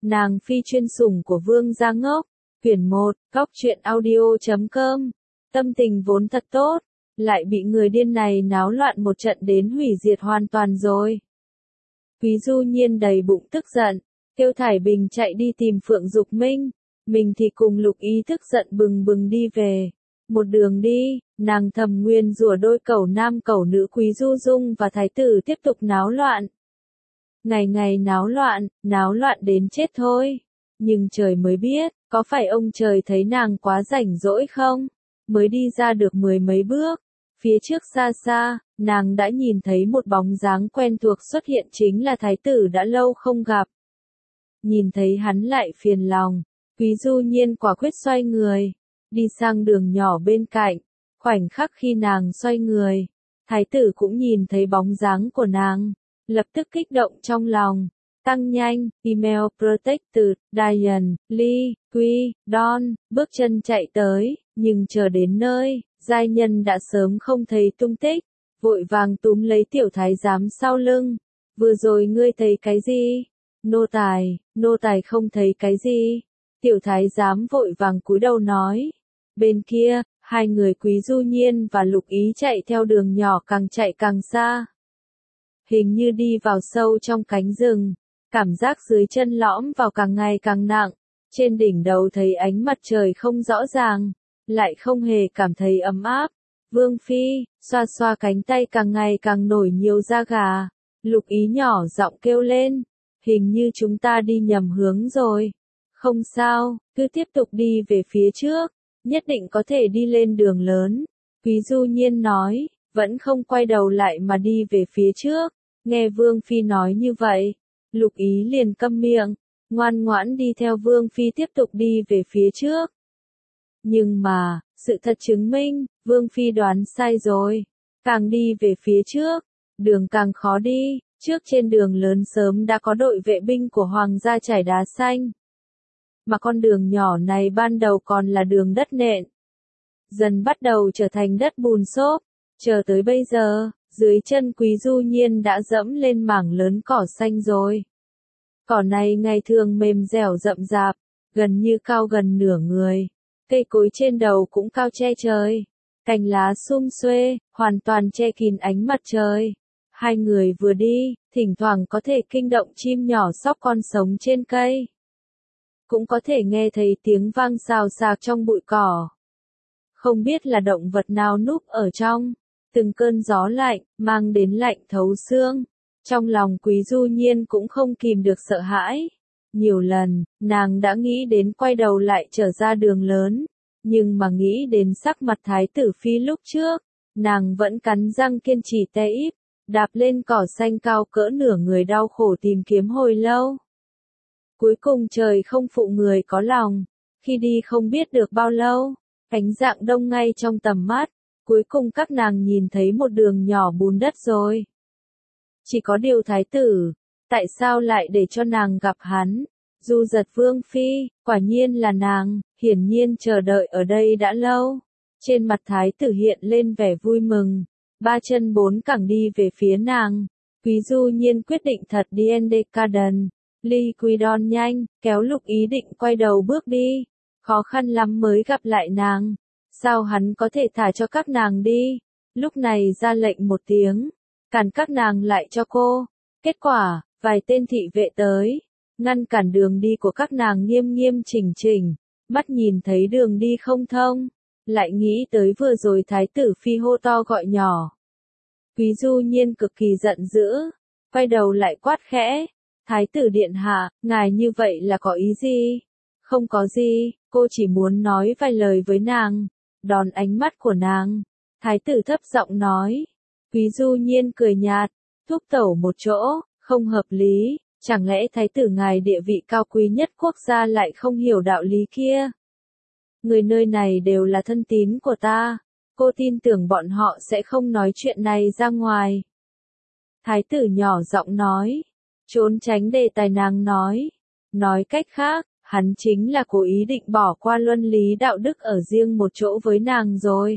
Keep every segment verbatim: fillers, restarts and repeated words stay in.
nàng phi chuyên sủng của Vương gia ngốc. Quyển một, góc truyện audio chấm com. Tâm tình vốn thật tốt, lại bị người điên này náo loạn một trận đến hủy diệt hoàn toàn rồi. Quý Du Nhiên đầy bụng tức giận, kêu Thải Bình chạy đi tìm Phượng Dục Minh, mình thì cùng Lục Ý tức giận bừng bừng đi về. Một đường đi, nàng thầm nguyên rủa đôi cẩu nam cẩu nữ Quý Du Dung và thái tử tiếp tục náo loạn. Ngày ngày náo loạn, náo loạn đến chết thôi. Nhưng trời mới biết, có phải ông trời thấy nàng quá rảnh rỗi không? Mới đi ra được mười mấy bước, phía trước xa xa, nàng đã nhìn thấy một bóng dáng quen thuộc xuất hiện, chính là thái tử đã lâu không gặp. Nhìn thấy hắn lại phiền lòng, Quý Du Nhiên quả quyết xoay người, đi sang đường nhỏ bên cạnh. Khoảnh khắc khi nàng xoay người, thái tử cũng nhìn thấy bóng dáng của nàng, lập tức kích động trong lòng. Tăng nhanh, email protected, Diane, Lee, Quy, Don, bước chân chạy tới, nhưng chờ đến nơi, giai nhân đã sớm không thấy tung tích, vội vàng túm lấy tiểu thái giám sau lưng. Vừa rồi ngươi thấy cái gì? Nô tài, nô tài không thấy cái gì. Tiểu thái giám vội vàng cúi đầu nói. Bên kia, hai người Quý Du Nhiên và Lục Ý chạy theo đường nhỏ càng chạy càng xa. Hình như đi vào sâu trong cánh rừng. Cảm giác dưới chân lõm vào càng ngày càng nặng, trên đỉnh đầu thấy ánh mặt trời không rõ ràng, lại không hề cảm thấy ấm áp. Vương Phi, xoa xoa cánh tay càng ngày càng nổi nhiều da gà, Lục Ý nhỏ giọng kêu lên, hình như chúng ta đi nhầm hướng rồi. Không sao, cứ tiếp tục đi về phía trước, nhất định có thể đi lên đường lớn. Quý Du Nhiên nói, vẫn không quay đầu lại mà đi về phía trước. Nghe Vương Phi nói như vậy, Lục Ý liền câm miệng, ngoan ngoãn đi theo Vương Phi tiếp tục đi về phía trước. Nhưng mà, sự thật chứng minh, Vương Phi đoán sai rồi. Càng đi về phía trước, đường càng khó đi, trước trên đường lớn sớm đã có đội vệ binh của Hoàng gia trải đá xanh. Mà con đường nhỏ này ban đầu còn là đường đất nện. Dần bắt đầu trở thành đất bùn xốp, chờ tới bây giờ. Dưới chân Quý Du Nhiên đã dẫm lên mảng lớn cỏ xanh rồi. Cỏ này ngày thường mềm dẻo rậm rạp, gần như cao gần nửa người. Cây cối trên đầu cũng cao che trời. Cành lá sum xuê, hoàn toàn che kín ánh mặt trời. Hai người vừa đi, thỉnh thoảng có thể kinh động chim nhỏ sóc con sống trên cây. Cũng có thể nghe thấy tiếng vang xào xạc trong bụi cỏ. Không biết là động vật nào núp ở trong. Từng cơn gió lạnh, mang đến lạnh thấu xương. Trong lòng Quý Du Nhiên cũng không kìm được sợ hãi. Nhiều lần, nàng đã nghĩ đến quay đầu lại trở ra đường lớn. Nhưng mà nghĩ đến sắc mặt thái tử Phi lúc trước, nàng vẫn cắn răng kiên trì té íp, đạp lên cỏ xanh cao cỡ nửa người đau khổ tìm kiếm hồi lâu. Cuối cùng trời không phụ người có lòng. Khi đi không biết được bao lâu, ánh rạng đông ngay trong tầm mắt. Cuối cùng các nàng nhìn thấy một đường nhỏ bùn đất rồi. Chỉ có điều thái tử, tại sao lại để cho nàng gặp hắn? Du Giật Vương Phi, quả nhiên là nàng, hiển nhiên chờ đợi ở đây đã lâu. Trên mặt thái tử hiện lên vẻ vui mừng, ba chân bốn cẳng đi về phía nàng. Quý Du Nhiên quyết định thật đi Endecaden. Lee Quy Don nhanh, kéo Lục Ý định quay đầu bước đi. Khó khăn lắm mới gặp lại nàng. Sao hắn có thể thả cho các nàng đi? Lúc này ra lệnh một tiếng, cản các nàng lại cho cô. Kết quả, vài tên thị vệ tới, ngăn cản đường đi của các nàng nghiêm nghiêm chỉnh chỉnh, mắt nhìn thấy đường đi không thông, lại nghĩ tới vừa rồi thái tử Phi hô to gọi nhỏ. Quý Du Nhiên cực kỳ giận dữ, quay đầu lại quát khẽ, thái tử điện hạ, ngài như vậy là có ý gì? Không có gì, cô chỉ muốn nói vài lời với nàng. Đón ánh mắt của nàng, thái tử thấp giọng nói. Quý Du Nhiên cười nhạt, thúc tẩu một chỗ, không hợp lý, chẳng lẽ thái tử ngài địa vị cao quý nhất quốc gia lại không hiểu đạo lý kia? Người nơi này đều là thân tín của ta, cô tin tưởng bọn họ sẽ không nói chuyện này ra ngoài. Thái tử nhỏ giọng nói, trốn tránh đề tài nàng nói. Nói cách khác, hắn chính là cố ý định bỏ qua luân lý đạo đức ở riêng một chỗ với nàng rồi.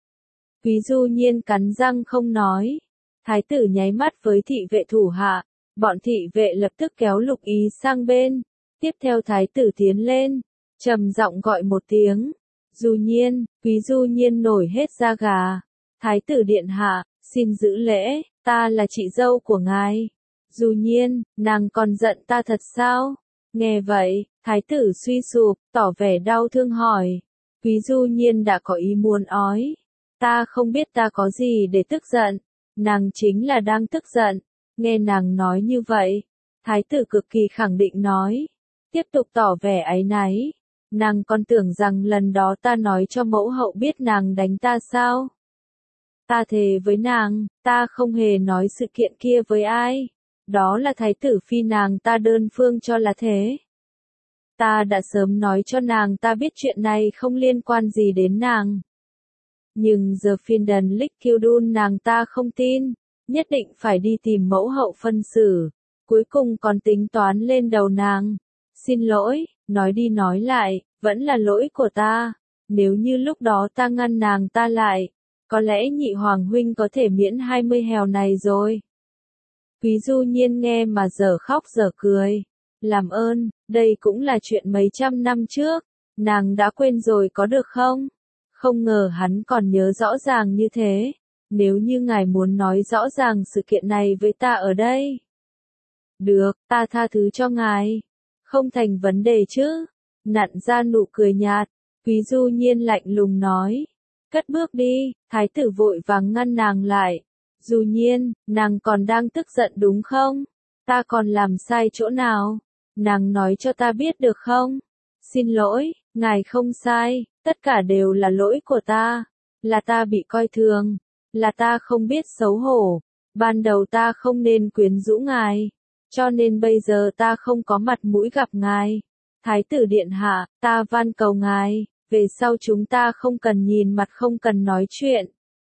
Quý Du Nhiên cắn răng không nói. Thái tử nháy mắt với thị vệ thủ hạ. Bọn thị vệ lập tức kéo Lục Ý sang bên. Tiếp theo thái tử tiến lên, trầm giọng gọi một tiếng. Du Nhiên, Quý Du Nhiên nổi hết da gà. Thái tử điện hạ, xin giữ lễ, ta là chị dâu của ngài. Du Nhiên, nàng còn giận ta thật sao? Nghe vậy, thái tử suy sụp, tỏ vẻ đau thương hỏi. Quý Du Nhiên đã có ý muốn ói. Ta không biết ta có gì để tức giận. Nàng chính là đang tức giận. Nghe nàng nói như vậy, thái tử cực kỳ khẳng định nói. Tiếp tục tỏ vẻ áy náy. Nàng còn tưởng rằng lần đó ta nói cho mẫu hậu biết nàng đánh ta sao? Ta thề với nàng, ta không hề nói sự kiện kia với ai. Đó là thái tử phi nàng ta đơn phương cho là thế. Ta đã sớm nói cho nàng ta biết chuyện này không liên quan gì đến nàng. Nhưng giờ phiên đần lích kiêu đun nàng ta không tin, nhất định phải đi tìm mẫu hậu phân xử. Cuối cùng còn tính toán lên đầu nàng. Xin lỗi, nói đi nói lại, vẫn là lỗi của ta. Nếu như lúc đó ta ngăn nàng ta lại, có lẽ nhị hoàng huynh có thể miễn hai mươi hèo này rồi. Quý Du Nhiên nghe mà dở khóc dở cười. Làm ơn, đây cũng là chuyện mấy trăm năm trước. Nàng đã quên rồi có được không? Không ngờ hắn còn nhớ rõ ràng như thế. Nếu như ngài muốn nói rõ ràng sự kiện này với ta ở đây. Được, ta tha thứ cho ngài. Không thành vấn đề chứ. Nặn ra nụ cười nhạt. Quý Du Nhiên lạnh lùng nói. Cất bước đi, thái tử vội vàng ngăn nàng lại. Du Nhiên, nàng còn đang tức giận đúng không? Ta còn làm sai chỗ nào? Nàng nói cho ta biết được không? Xin lỗi, ngài không sai, tất cả đều là lỗi của ta. Là ta bị coi thường. Là ta không biết xấu hổ. Ban đầu ta không nên quyến rũ ngài. Cho nên bây giờ ta không có mặt mũi gặp ngài. Thái tử điện hạ, ta van cầu ngài, về sau chúng ta không cần nhìn mặt không cần nói chuyện.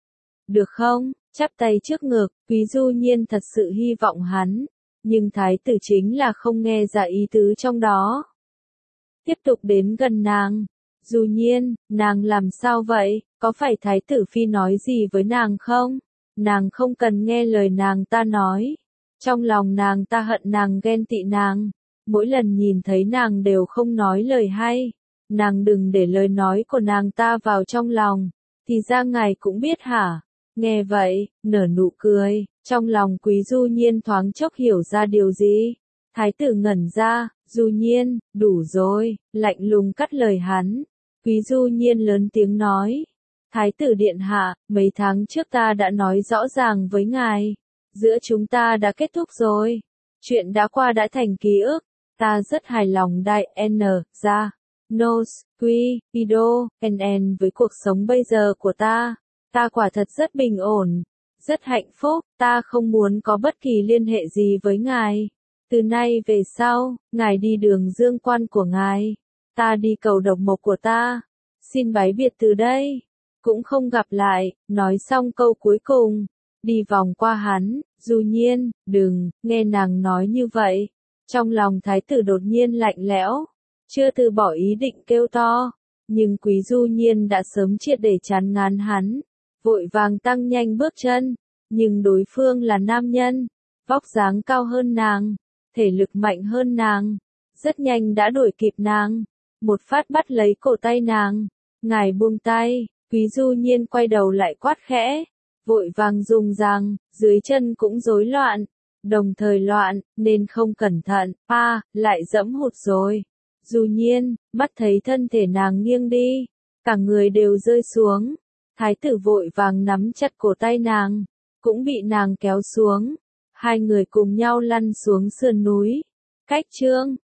Được không? Chắp tay trước ngực, Quý Du Nhiên thật sự hy vọng hắn. Nhưng thái tử chính là không nghe ra ý tứ trong đó. Tiếp tục đến gần nàng. Du Nhiên, nàng làm sao vậy? Có phải thái tử phi nói gì với nàng không? Nàng không cần nghe lời nàng ta nói. Trong lòng nàng ta hận nàng ghen tị nàng. Mỗi lần nhìn thấy nàng đều không nói lời hay. Nàng đừng để lời nói của nàng ta vào trong lòng. Thì ra ngài cũng biết hả? Nghe vậy, nở nụ cười. Trong lòng Quý Du Nhiên thoáng chốc hiểu ra điều gì. Thái tử ngẩn ra. Du Nhiên, đủ rồi. Lạnh lùng cắt lời hắn. Quý Du Nhiên lớn tiếng nói. Thái tử điện hạ, mấy tháng trước ta đã nói rõ ràng với ngài. Giữa chúng ta đã kết thúc rồi. Chuyện đã qua đã thành ký ức. Ta rất hài lòng đại N, ra, Nos, Quy, Ido, N N với cuộc sống bây giờ của ta. Ta quả thật rất bình ổn. Rất hạnh phúc, ta không muốn có bất kỳ liên hệ gì với ngài. Từ nay về sau, ngài đi đường dương quan của ngài. Ta đi cầu độc mộc của ta. Xin bái biệt từ đây. Cũng không gặp lại, nói xong câu cuối cùng. Đi vòng qua hắn, Du Nhiên, đừng, nghe nàng nói như vậy. Trong lòng thái tử đột nhiên lạnh lẽo. Chưa từ bỏ ý định kêu to. Nhưng Quý Du Nhiên đã sớm triệt để chán ngán hắn. Vội vàng tăng nhanh bước chân. Nhưng đối phương là nam nhân. Vóc dáng cao hơn nàng. Thể lực mạnh hơn nàng. Rất nhanh đã đuổi kịp nàng. Một phát bắt lấy cổ tay nàng. Ngài buông tay. Quý Du Nhiên quay đầu lại quát khẽ. Vội vàng dùng rằng, dưới chân cũng rối loạn. Đồng thời loạn, nên không cẩn thận, pa, lại dẫm hụt rồi. Du Nhiên, mắt thấy thân thể nàng nghiêng đi. Cả người đều rơi xuống. Thái tử vội vàng nắm chặt cổ tay nàng. Cũng bị nàng kéo xuống. Hai người cùng nhau lăn xuống sườn núi. Cách chương